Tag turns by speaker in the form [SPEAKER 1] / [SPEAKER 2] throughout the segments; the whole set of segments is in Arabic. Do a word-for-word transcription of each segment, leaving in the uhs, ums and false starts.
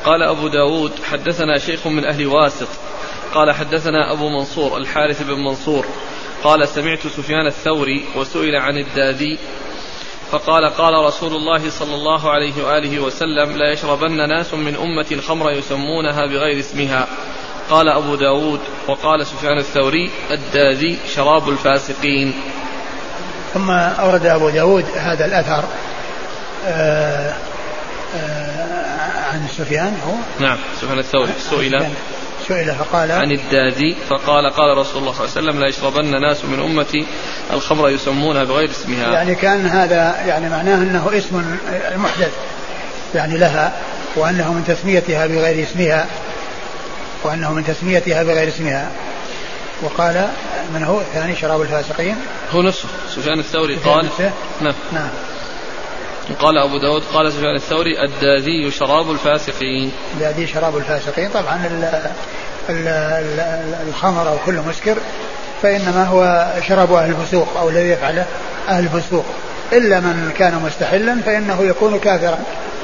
[SPEAKER 1] قال أبو داود حدثنا شيخ من أهل واسط قال حدثنا أبو منصور الحارث بن منصور قال سمعت سفيان الثوري وسئل عن الداذي فقال قال رسول الله صلى الله عليه وآله وسلم لا يشربن ناس من أمة الخمر يسمونها بغير اسمها. قال أبو داود وقال سفيان الثوري الداذي شراب الفاسقين.
[SPEAKER 2] ثم أورد أبو داود هذا الأثر آآ آآ عن سفيان هو
[SPEAKER 1] نعم سفيان الثوري سئل
[SPEAKER 2] سئل فقال
[SPEAKER 1] عن الداذي فقال قال رسول الله صلى الله عليه وسلم لا يشربن ناس من أمتي الخمر يسمونها بغير اسمها.
[SPEAKER 2] يعني كان هذا يعني معناه أنه اسم محدث يعني لها وأنه من تسميتها بغير اسمها وأنه من تسميتها بغير اسمها. وقال من هو الثاني شراب الفاسقين
[SPEAKER 1] هو نفسه سفيان الثوري قال نعم
[SPEAKER 2] نعم.
[SPEAKER 1] قال أبو داود قال سفيان الثوري الداذي شراب الفاسقين.
[SPEAKER 2] الداذي شراب الفاسقين. طبعا ال ال ال الخمر أو كل مسكر فإنما هو شراب أهل الفسوق أو الذي يفعله أهل الفسوق إلا من كان مستحلا فإنه يكون كافرا.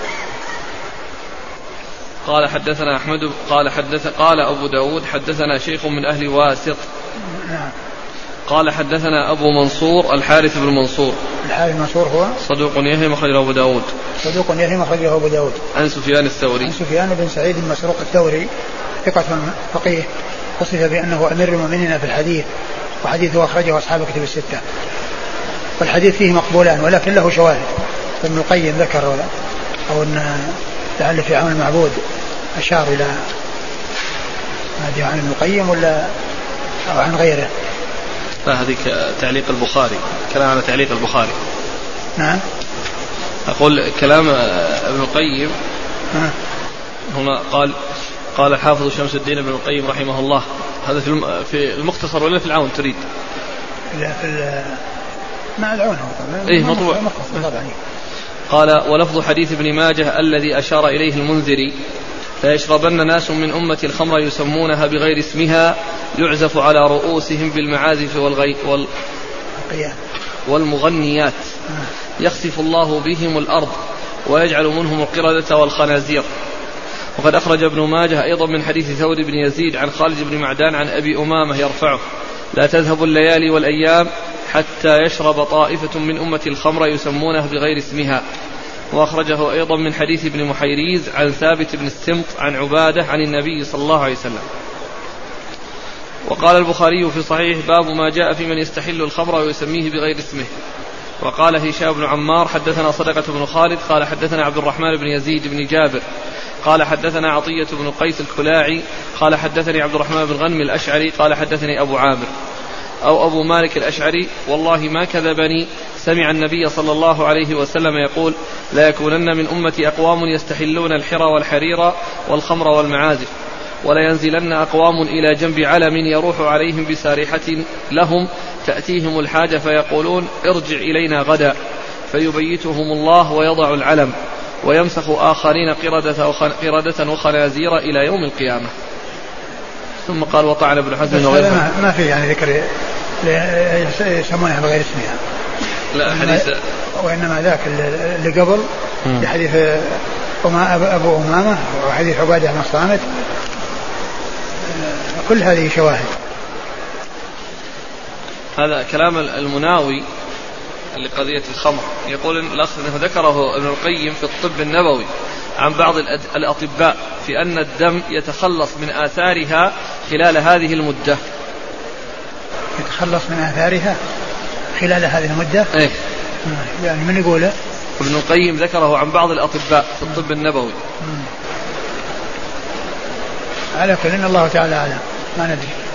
[SPEAKER 1] قال حدثنا أحمد قال حدث قال أبو داود حدثنا شيخ من أهل واسط
[SPEAKER 2] نعم.
[SPEAKER 1] قال حدثنا أبو منصور الحارث بن منصور
[SPEAKER 2] الحارث منصور هو
[SPEAKER 1] صدوق يهي مخرجه أبو داود
[SPEAKER 2] صدوق يهي مخرجه أبو داود
[SPEAKER 1] عن سفيان الثوري
[SPEAKER 2] عن سفيان بن سعيد المسروق الثوري ثقة فقيه وصف بأنه أمير المؤمنين في الحديث وحديثه أخرجه أصحاب كتب الستة والحديث فيه مقبولان ولكن له شواهد. ابن القيم ذكر أو أن لعل في عون المعبود أشار إلى هذه عن ابن القيم ولا أو عن غيره.
[SPEAKER 1] هذه تعليق البخاري كلام على تعليق البخاري.
[SPEAKER 2] نعم
[SPEAKER 1] أقول كلام ابن القيم هنا قال قال الحافظ شمس الدين ابن القيم رحمه الله هذا في المختصر ولا في العون تريد؟
[SPEAKER 2] لا في مع العون
[SPEAKER 1] إيه مطبوع. قال ولفظ حديث ابن ماجه الذي أشار إليه المنذري لا يشربن ناس من أمة الخمر يسمونها بغير اسمها يعزف على رؤوسهم بالمعازف والغي وال والمغنيات يخسف الله بهم الأرض ويجعل منهم القردة والخنازير. وقد أخرج ابن ماجه أيضا من حديث ثور بن يزيد عن خالد بن معدان عن أبي أمامة يرفعه لا تذهب الليالي والأيام حتى يشرب طائفة من أمة الخمر يسمونها بغير اسمها. وأخرجه أيضا من حديث ابن محيريز عن ثابت بن السمط عن عبادة عن النبي صلى الله عليه وسلم. وقال البخاري في صحيح باب ما جاء في من يستحل الخمر ويسميه بغير اسمه. وقال هشام بن عمار حدثنا صدقة بن خالد قال حدثنا عبد الرحمن بن يزيد بن جابر قال حدثنا عطية بن قيس الكلاعي قال حدثني عبد الرحمن بن غنم الأشعري قال حدثني أبو عامر أو أبو مالك الأشعري والله ما كذبني سمع النبي صلى الله عليه وسلم يقول لا يكونن من أمتي أقوام يستحلون الحرى والحرير والخمر والمعازف ولا ينزلن أقوام إلى جنب علم يروح عليهم بسارحة لهم تأتيهم الحاجة فيقولون ارجع إلينا غدا فيبيتهم الله ويضع العلم ويمسخ آخرين قردة, قردة وخنازير إلى يوم القيامة. ثم قال وطعن ابن حزم
[SPEAKER 2] وغيره ما في يعني ذكر يسمونها بغير اسمها
[SPEAKER 1] لا حديث
[SPEAKER 2] وإنما ذاك اللي قبل لحديث أبو أمامة وحديث عبادة بن الصامت كل هذه شواهد.
[SPEAKER 1] هذا كلام المناوي لقضية الخمر يقول الأصل أنه ذكره ابن القيم في الطب النبوي عن بعض الأطباء في أن الدم يتخلص من آثارها خلال هذه المدة.
[SPEAKER 2] يتخلص من آثارها خلال هذه المدة
[SPEAKER 1] إيه؟
[SPEAKER 2] يعني من يقوله؟
[SPEAKER 1] ابن القيم ذكره عن بعض الأطباء في الطب النبوي.
[SPEAKER 2] على كل إن الله تعالى أعلم ما ندري.